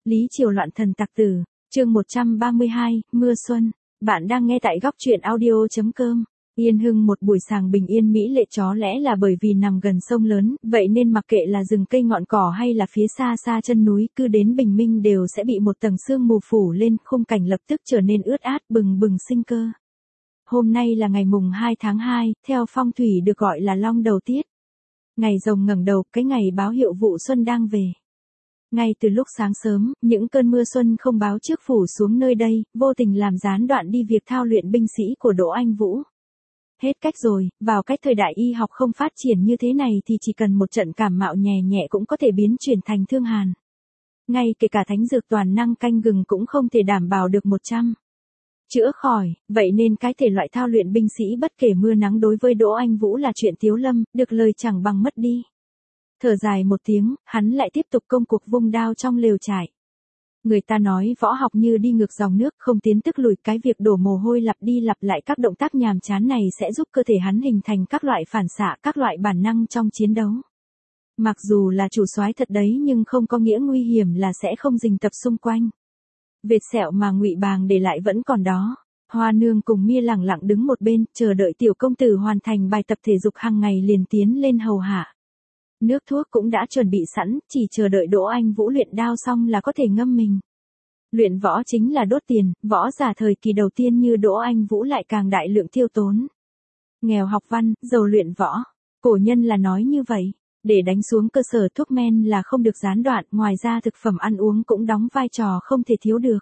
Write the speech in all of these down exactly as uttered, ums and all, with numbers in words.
Lý Triều loạn thần tặc tử, chương một trăm ba mươi hai, mưa xuân. Bạn đang nghe tại góc truyện audio.com. Yên Hưng một buổi sáng bình yên mỹ lệ, chó lẽ là bởi vì nằm gần sông lớn, vậy nên mặc kệ là rừng cây ngọn cỏ hay là phía xa xa chân núi, cứ đến bình minh đều sẽ bị một tầng sương mù phủ lên, khung cảnh lập tức trở nên ướt át, bừng bừng sinh cơ. Hôm nay là ngày mùng hai tháng hai, theo phong thủy được gọi là long đầu tiết. Ngày rồng ngẩng đầu, cái ngày báo hiệu vụ xuân đang về. Ngay từ lúc sáng sớm, những cơn mưa xuân không báo trước phủ xuống nơi đây, vô tình làm gián đoạn đi việc thao luyện binh sĩ của Đỗ Anh Vũ. Hết cách rồi, vào cách thời đại y học không phát triển như thế này thì chỉ cần một trận cảm mạo nhẹ nhẹ cũng có thể biến chuyển thành thương hàn. Ngay kể cả thánh dược toàn năng canh gừng cũng không thể đảm bảo được một trăm chữa khỏi, vậy nên cái thể loại thao luyện binh sĩ bất kể mưa nắng đối với Đỗ Anh Vũ là chuyện tiếu lâm, được lời chẳng bằng mất đi. Thở dài một tiếng, hắn lại tiếp tục công cuộc vung đao trong lều trại. Người ta nói võ học như đi ngược dòng nước, không tiến tức lùi, cái việc đổ mồ hôi lặp đi lặp lại các động tác nhàm chán này sẽ giúp cơ thể hắn hình thành các loại phản xạ, các loại bản năng trong chiến đấu. Mặc dù là chủ soái thật đấy nhưng không có nghĩa nguy hiểm là sẽ không rình tập xung quanh. Vệt sẹo mà Ngụy Bàng để lại vẫn còn đó. Hoa Nương cùng Mia lẳng lặng đứng một bên, chờ đợi tiểu công tử hoàn thành bài tập thể dục hàng ngày liền tiến lên hầu hạ. Nước thuốc cũng đã chuẩn bị sẵn, chỉ chờ đợi Đỗ Anh Vũ luyện đao xong là có thể ngâm mình. Luyện võ chính là đốt tiền, võ giả thời kỳ đầu tiên như Đỗ Anh Vũ lại càng đại lượng tiêu tốn. Nghèo học văn, giàu luyện võ. Cổ nhân là nói như vậy. Để đánh xuống cơ sở thuốc men là không được gián đoạn, ngoài ra thực phẩm ăn uống cũng đóng vai trò không thể thiếu được.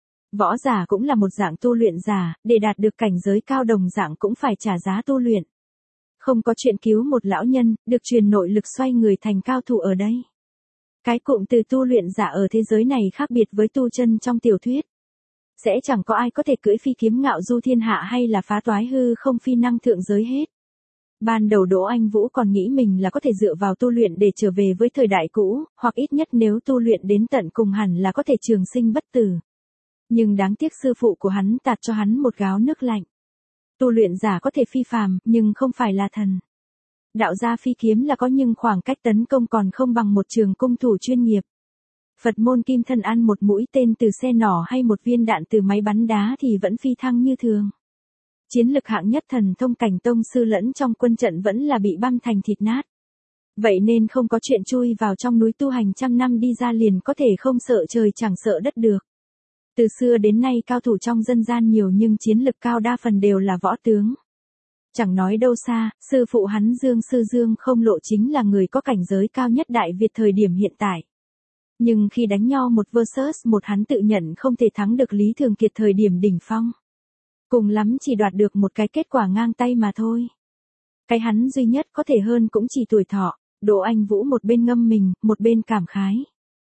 Võ giả cũng là một dạng tu luyện giả, để đạt được cảnh giới cao đồng dạng cũng phải trả giá tu luyện. Không có chuyện cứu một lão nhân, được truyền nội lực xoay người thành cao thủ ở đây. Cái cụm từ tu luyện giả ở thế giới này khác biệt với tu chân trong tiểu thuyết. Sẽ chẳng có ai có thể cưỡi phi kiếm ngạo du thiên hạ hay là phá toái hư không phi năng thượng giới hết. Ban đầu Đỗ Anh Vũ còn nghĩ mình là có thể dựa vào tu luyện để trở về với thời đại cũ, hoặc ít nhất nếu tu luyện đến tận cùng hẳn là có thể trường sinh bất tử. Nhưng đáng tiếc sư phụ của hắn tạt cho hắn một gáo nước lạnh. Tu luyện giả có thể phi phàm, nhưng không phải là thần. Đạo gia phi kiếm là có nhưng khoảng cách tấn công còn không bằng một trường cung thủ chuyên nghiệp. Phật môn kim thân ăn một mũi tên từ xe nỏ hay một viên đạn từ máy bắn đá thì vẫn phi thăng như thường. Chiến lực hạng nhất thần thông cảnh tông sư lẫn trong quân trận vẫn là bị băm thành thịt nát. Vậy nên không có chuyện chui vào trong núi tu hành trăm năm đi ra liền có thể không sợ trời chẳng sợ đất được. Từ xưa đến nay cao thủ trong dân gian nhiều nhưng chiến lực cao đa phần đều là võ tướng. Chẳng nói đâu xa, sư phụ hắn Dương Sư Dương Không Lộ chính là người có cảnh giới cao nhất Đại Việt thời điểm hiện tại. Nhưng khi đánh nhau một versus một hắn tự nhận không thể thắng được Lý Thường Kiệt thời điểm đỉnh phong. Cùng lắm chỉ đoạt được một cái kết quả ngang tay mà thôi. Cái hắn duy nhất có thể hơn cũng chỉ tuổi thọ. Đỗ Anh Vũ một bên ngâm mình, một bên cảm khái.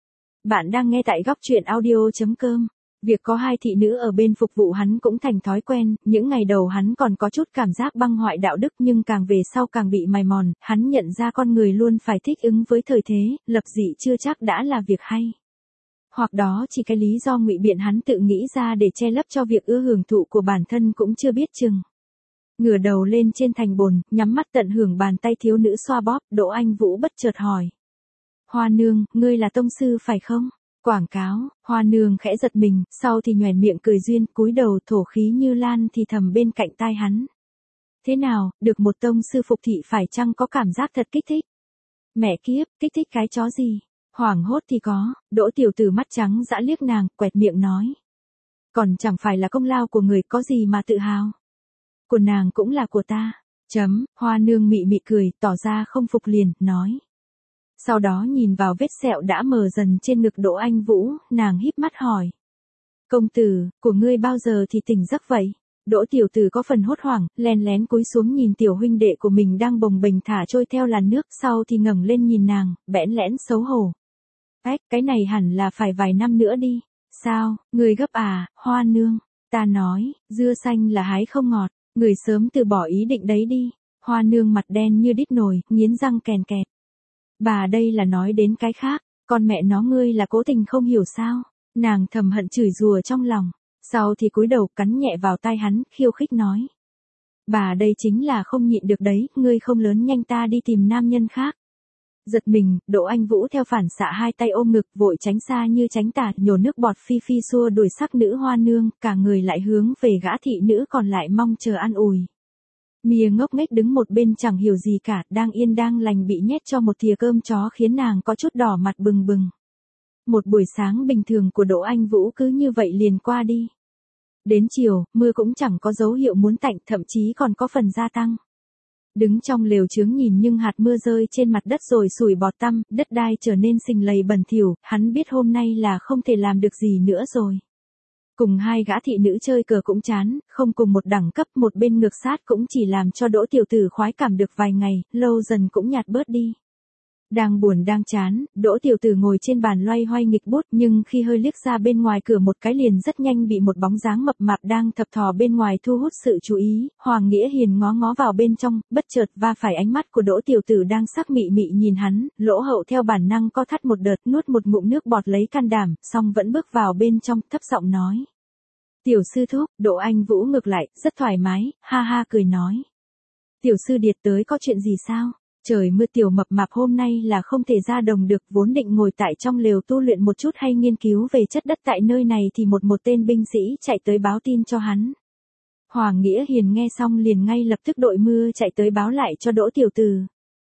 Bạn đang nghe tại góc truyện audio.com. Việc có hai thị nữ ở bên phục vụ hắn cũng thành thói quen, những ngày đầu hắn còn có chút cảm giác băng hoại đạo đức nhưng càng về sau càng bị mài mòn, hắn nhận ra con người luôn phải thích ứng với thời thế, lập dị chưa chắc đã là việc hay. Hoặc đó chỉ cái lý do ngụy biện hắn tự nghĩ ra để che lấp cho việc ưa hưởng thụ của bản thân cũng chưa biết chừng. Ngửa đầu lên trên thành bồn, nhắm mắt tận hưởng bàn tay thiếu nữ xoa bóp, Đỗ Anh Vũ bất chợt hỏi. Hoa Nương, ngươi là tông sư phải không? Quảng cáo, Hoa Nương khẽ giật mình, sau thì nhoẻn miệng cười duyên, cúi đầu thổ khí như lan thì thầm bên cạnh tai hắn. Thế nào, được một tông sư phục thị phải chăng có cảm giác thật kích thích? Mẹ kiếp, kích thích cái chó gì? Hoảng hốt thì có, Đỗ tiểu tử mắt trắng dã liếc nàng, quẹt miệng nói. Còn chẳng phải là công lao của người, có gì mà tự hào? Của nàng cũng là của ta. Chấm, Hoa Nương mị mị cười, tỏ ra không phục liền, nói. Sau đó nhìn vào vết sẹo đã mờ dần trên ngực Đỗ Anh Vũ, nàng híp mắt hỏi. Công tử, của ngươi bao giờ thì tỉnh giấc vậy? Đỗ tiểu tử có phần hốt hoảng, len lén cúi xuống nhìn tiểu huynh đệ của mình đang bồng bềnh thả trôi theo làn nước, sau thì ngẩng lên nhìn nàng, bẽn lẽn xấu hổ. Ếch, cái này hẳn là phải vài năm nữa đi. Sao, người gấp à, Hoa Nương? Ta nói, dưa xanh là hái không ngọt, người sớm từ bỏ ý định đấy đi. Hoa Nương mặt đen như đít nồi, nghiến răng kèn kẹt. Bà đây là nói đến cái khác, con mẹ nó ngươi là cố tình không hiểu sao? Nàng thầm hận chửi rủa trong lòng, sau thì cúi đầu cắn nhẹ vào tai hắn, khiêu khích nói. Bà đây chính là không nhịn được đấy, ngươi không lớn nhanh ta đi tìm nam nhân khác. Giật mình, Đỗ Anh Vũ theo phản xạ hai tay ôm ngực vội tránh xa như tránh tà, nhổ nước bọt phi phi xua đuổi sắc nữ hoa nương, cả người lại hướng về gã thị nữ còn lại mong chờ an ủi. Mia ngốc nghếch đứng một bên chẳng hiểu gì cả, đang yên đang lành bị nhét cho một thìa cơm chó khiến nàng có chút đỏ mặt bừng bừng. Một buổi sáng bình thường của Đỗ Anh Vũ cứ như vậy liền qua đi. Đến chiều, mưa cũng chẳng có dấu hiệu muốn tạnh, thậm chí còn có phần gia tăng. Đứng trong lều chướng nhìn nhưng hạt mưa rơi trên mặt đất rồi sủi bọt tăm, đất đai trở nên sình lầy bẩn thỉu, hắn biết hôm nay là không thể làm được gì nữa rồi. Cùng hai gã thị nữ chơi cờ cũng chán, không cùng một đẳng cấp, một bên ngược sát cũng chỉ làm cho Đỗ tiểu tử khoái cảm được vài ngày, lâu dần cũng nhạt bớt đi. Đang buồn đang chán, Đỗ tiểu tử ngồi trên bàn loay hoay nghịch bút, nhưng khi hơi liếc ra bên ngoài cửa một cái liền rất nhanh bị một bóng dáng mập mạp đang thập thò bên ngoài thu hút sự chú ý. Hoàng Nghĩa Hiền ngó ngó vào bên trong, bất chợt va phải ánh mắt của Đỗ tiểu tử đang sắc mị mị nhìn hắn, lỗ hậu theo bản năng co thắt một đợt, nuốt một ngụm nước bọt lấy can đảm, xong vẫn bước vào bên trong, thấp giọng nói: "Tiểu sư thúc." Đỗ Anh Vũ ngược lại, rất thoải mái, ha ha cười nói: "Tiểu sư điệt tới có chuyện gì sao?" Trời mưa tiểu mập mạp hôm nay là không thể ra đồng được, vốn định ngồi tại trong lều tu luyện một chút hay nghiên cứu về chất đất tại nơi này thì một một tên binh sĩ chạy tới báo tin cho hắn. Hoàng Nghĩa Hiền nghe xong liền ngay lập tức đội mưa chạy tới báo lại cho Đỗ tiểu tử.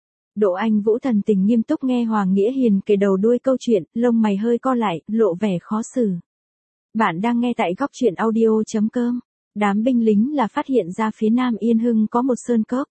Đỗ Anh Vũ thần tình nghiêm túc nghe Hoàng Nghĩa Hiền kể đầu đuôi câu chuyện, lông mày hơi co lại, lộ vẻ khó xử. Bạn đang nghe tại góc truyện audio chấm com. Đám binh lính là phát hiện ra phía nam Yên Hưng có một sơn cốc.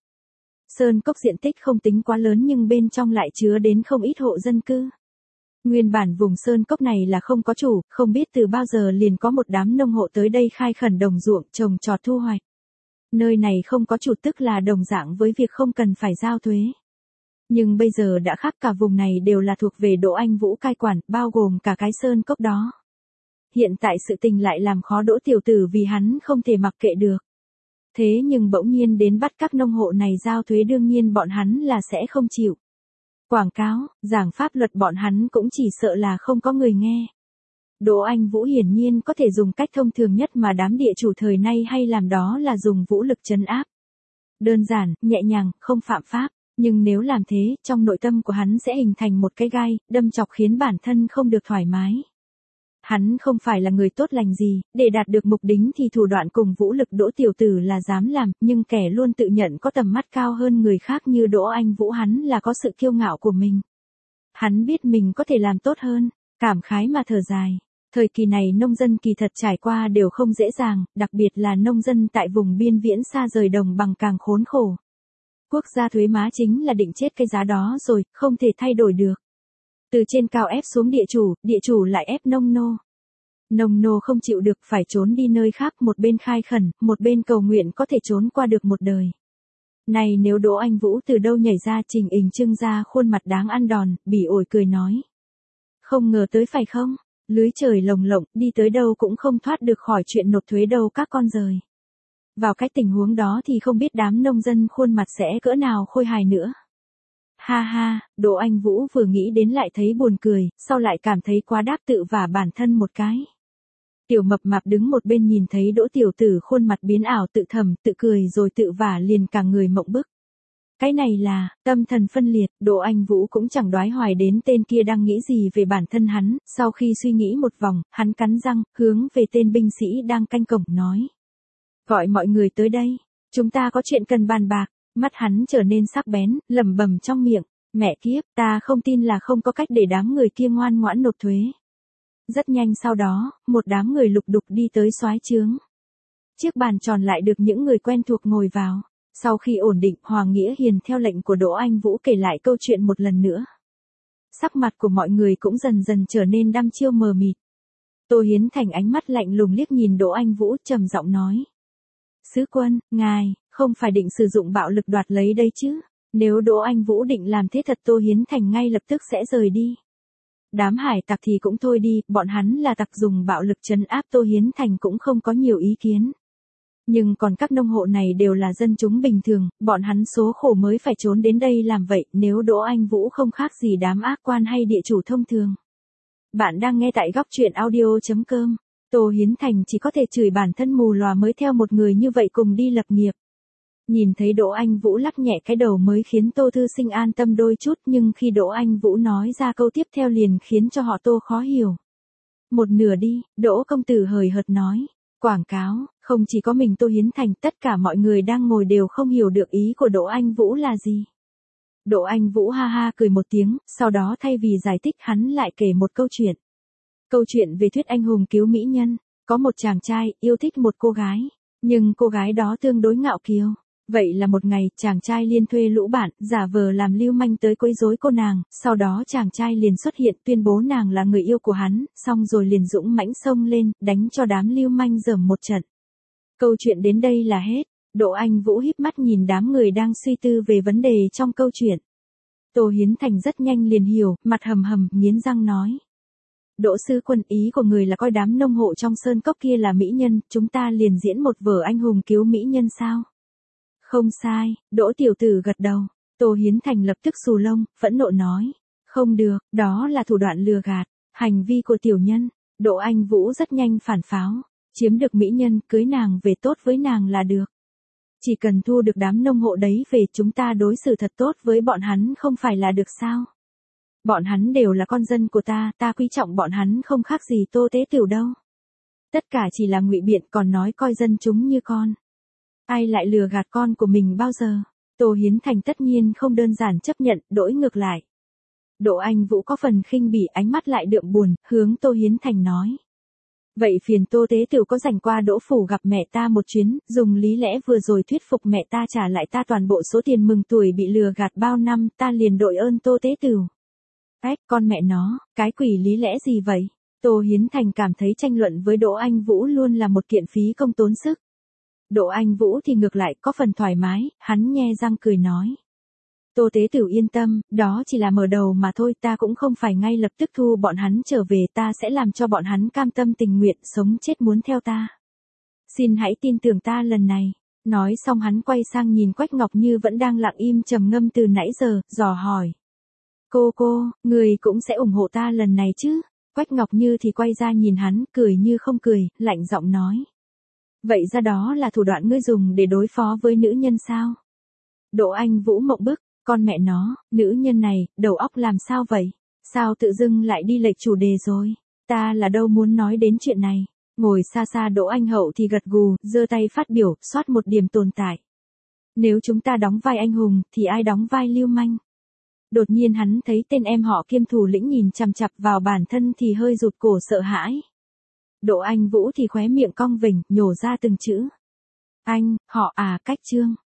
Sơn cốc diện tích không tính quá lớn nhưng bên trong lại chứa đến không ít hộ dân cư. Nguyên bản vùng sơn cốc này là không có chủ, không biết từ bao giờ liền có một đám nông hộ tới đây khai khẩn đồng ruộng, trồng trọt thu hoạch. Nơi này không có chủ tức là đồng dạng với việc không cần phải giao thuế. Nhưng bây giờ đã khác, cả vùng này đều là thuộc về Đỗ Anh Vũ cai quản, bao gồm cả cái sơn cốc đó. Hiện tại sự tình lại làm khó Đỗ tiểu tử vì hắn không thể mặc kệ được. Thế nhưng bỗng nhiên đến bắt các nông hộ này giao thuế, đương nhiên bọn hắn là sẽ không chịu. Quảng cáo, giảng pháp luật bọn hắn cũng chỉ sợ là không có người nghe. Đỗ Anh Vũ hiển nhiên có thể dùng cách thông thường nhất mà đám địa chủ thời nay hay làm, đó là dùng vũ lực trấn áp. Đơn giản, nhẹ nhàng, không phạm pháp. Nhưng nếu làm thế, trong nội tâm của hắn sẽ hình thành một cái gai, đâm chọc khiến bản thân không được thoải mái. Hắn không phải là người tốt lành gì, để đạt được mục đích thì thủ đoạn cùng vũ lực Đỗ tiểu tử là dám làm, nhưng kẻ luôn tự nhận có tầm mắt cao hơn người khác như Đỗ Anh Vũ hắn là có sự kiêu ngạo của mình. Hắn biết mình có thể làm tốt hơn, cảm khái mà thở dài. Thời kỳ này nông dân kỳ thật trải qua đều không dễ dàng, đặc biệt là nông dân tại vùng biên viễn xa rời đồng bằng càng khốn khổ. Quốc gia thuế má chính là định chết cái giá đó rồi, không thể thay đổi được. Từ trên cao ép xuống địa chủ, địa chủ lại ép nông nô. Nông nô không chịu được phải trốn đi nơi khác, một bên khai khẩn, một bên cầu nguyện có thể trốn qua được một đời. Này nếu Đỗ Anh Vũ từ đâu nhảy ra, trình hình trưng ra khuôn mặt đáng ăn đòn, bỉ ổi cười nói: "Không ngờ tới phải không? Lưới trời lồng lộng, đi tới đâu cũng không thoát được khỏi chuyện nộp thuế đâu các con rời." Vào cái tình huống đó thì không biết đám nông dân khuôn mặt sẽ cỡ nào khôi hài nữa. Ha ha, Đỗ Anh Vũ vừa nghĩ đến lại thấy buồn cười, sau lại cảm thấy quá đáp tự vả bản thân một cái. Tiểu mập mạp đứng một bên nhìn thấy Đỗ tiểu tử khuôn mặt biến ảo, tự thầm, tự cười rồi tự vả liền cả người mộng bức. Cái này là, tâm thần phân liệt, Đỗ Anh Vũ cũng chẳng đoái hoài đến tên kia đang nghĩ gì về bản thân hắn, sau khi suy nghĩ một vòng, hắn cắn răng, hướng về tên binh sĩ đang canh cổng nói: "Gọi mọi người tới đây, chúng ta có chuyện cần bàn bạc." Mắt hắn trở nên sắc bén, lẩm bẩm trong miệng: "Mẹ kiếp, ta không tin là không có cách để đám người kia ngoan ngoãn nộp thuế." Rất nhanh sau đó, một đám người lục đục đi tới soái trướng. Chiếc bàn tròn lại được những người quen thuộc ngồi vào. Sau khi ổn định, Hoàng Nghĩa Hiền theo lệnh của Đỗ Anh Vũ kể lại câu chuyện một lần nữa. Sắc mặt của mọi người cũng dần dần trở nên đăm chiêu mờ mịt. Tô Hiến Thành ánh mắt lạnh lùng liếc nhìn Đỗ Anh Vũ, trầm giọng nói: "Sứ quân, ngài không phải định sử dụng bạo lực đoạt lấy đây chứ?" Nếu Đỗ Anh Vũ định làm thế thật, Tô Hiến Thành ngay lập tức sẽ rời đi. Đám hải tặc thì cũng thôi đi, bọn hắn là tặc dùng bạo lực trấn áp, Tô Hiến Thành cũng không có nhiều ý kiến. Nhưng còn các nông hộ này đều là dân chúng bình thường, bọn hắn số khổ mới phải trốn đến đây làm vậy, nếu Đỗ Anh Vũ không khác gì đám ác quan hay địa chủ thông thường. Bạn đang nghe tại góc truyện audio chấm com. Tô Hiến Thành chỉ có thể chửi bản thân mù lòa mới theo một người như vậy cùng đi lập nghiệp. Nhìn thấy Đỗ Anh Vũ lắc nhẹ cái đầu mới khiến Tô Thư Sinh an tâm đôi chút, nhưng khi Đỗ Anh Vũ nói ra câu tiếp theo liền khiến cho họ Tô khó hiểu. Một nửa đi, Đỗ công tử hời hợt nói. Quảng cáo, không chỉ có mình Tô Hiến Thành, tất cả mọi người đang ngồi đều không hiểu được ý của Đỗ Anh Vũ là gì. Đỗ Anh Vũ ha ha cười một tiếng, sau đó thay vì giải thích hắn lại kể một câu chuyện. Câu chuyện về thuyết anh hùng cứu mỹ nhân, có một chàng trai yêu thích một cô gái, nhưng cô gái đó tương đối ngạo kiều. Vậy là một ngày, chàng trai liên thuê lũ bạn, giả vờ làm lưu manh tới quấy rối cô nàng, sau đó chàng trai liền xuất hiện tuyên bố nàng là người yêu của hắn, xong rồi liền dũng mãnh xông lên, đánh cho đám lưu manh dởm một trận. Câu chuyện đến đây là hết. Đỗ Anh Vũ híp mắt nhìn đám người đang suy tư về vấn đề trong câu chuyện. Tô Hiến Thành rất nhanh liền hiểu, mặt hầm hầm, nghiến răng nói. Đỗ sư quân, ý của người là coi đám nông hộ trong sơn cốc kia là mỹ nhân, chúng ta liền diễn một vở anh hùng cứu mỹ nhân sao? Không sai, Đỗ tiểu tử gật đầu. Tô Hiến Thành lập tức xù lông, phẫn nộ nói. Không được, đó là thủ đoạn lừa gạt, hành vi của tiểu nhân. Đỗ Anh Vũ rất nhanh phản pháo. Chiếm được mỹ nhân, cưới nàng về tốt với nàng là được. Chỉ cần thu được đám nông hộ đấy về, chúng ta đối xử thật tốt với bọn hắn không phải là được sao? Bọn hắn đều là con dân của ta, ta quý trọng bọn hắn không khác gì Tô Tế Tiểu đâu. Tất cả chỉ là ngụy biện, còn nói coi dân chúng như con. Ai lại lừa gạt con của mình bao giờ? Tô Hiến Thành tất nhiên không đơn giản chấp nhận, đổi ngược lại. Đỗ Anh Vũ có phần khinh bỉ, ánh mắt lại đượm buồn, hướng Tô Hiến Thành nói. Vậy phiền Tô Tế Tiểu có rảnh qua Đỗ phủ gặp mẹ ta một chuyến, dùng lý lẽ vừa rồi thuyết phục mẹ ta trả lại ta toàn bộ số tiền mừng tuổi bị lừa gạt bao năm, ta liền đội ơn Tô Tế Tiểu. Ếch, con mẹ nó, cái quỷ lý lẽ gì vậy? Tô Hiến Thành cảm thấy tranh luận với Đỗ Anh Vũ luôn là một kiện phí công tốn sức. Đỗ Anh Vũ thì ngược lại có phần thoải mái, hắn nhe răng cười nói. Tô Tế Tiểu yên tâm, đó chỉ là mở đầu mà thôi, ta cũng không phải ngay lập tức thu bọn hắn trở về, ta sẽ làm cho bọn hắn cam tâm tình nguyện, sống chết muốn theo ta. Xin hãy tin tưởng ta lần này. Nói xong hắn quay sang nhìn Quách Ngọc Như vẫn đang lặng im trầm ngâm từ nãy giờ, dò hỏi. Cô cô, người cũng sẽ ủng hộ ta lần này chứ? Quách Ngọc Như thì quay ra nhìn hắn, cười như không cười, lạnh giọng nói. Vậy ra đó là thủ đoạn ngươi dùng để đối phó với nữ nhân sao? Đỗ Anh Vũ mộng bức, con mẹ nó, nữ nhân này, đầu óc làm sao vậy? Sao tự dưng lại đi lệch chủ đề rồi? Ta là đâu muốn nói đến chuyện này. Ngồi xa xa Đỗ Anh Hậu thì gật gù, giơ tay phát biểu, soát một điểm tồn tại. Nếu chúng ta đóng vai anh hùng, thì ai đóng vai lưu manh? Đột nhiên hắn thấy tên em họ Kiêm thủ lĩnh nhìn chằm chằm vào bản thân thì hơi rụt cổ sợ hãi. Đỗ Anh Vũ thì khóe miệng cong vểnh, nhổ ra từng chữ. Anh, họ à, Cách Trương.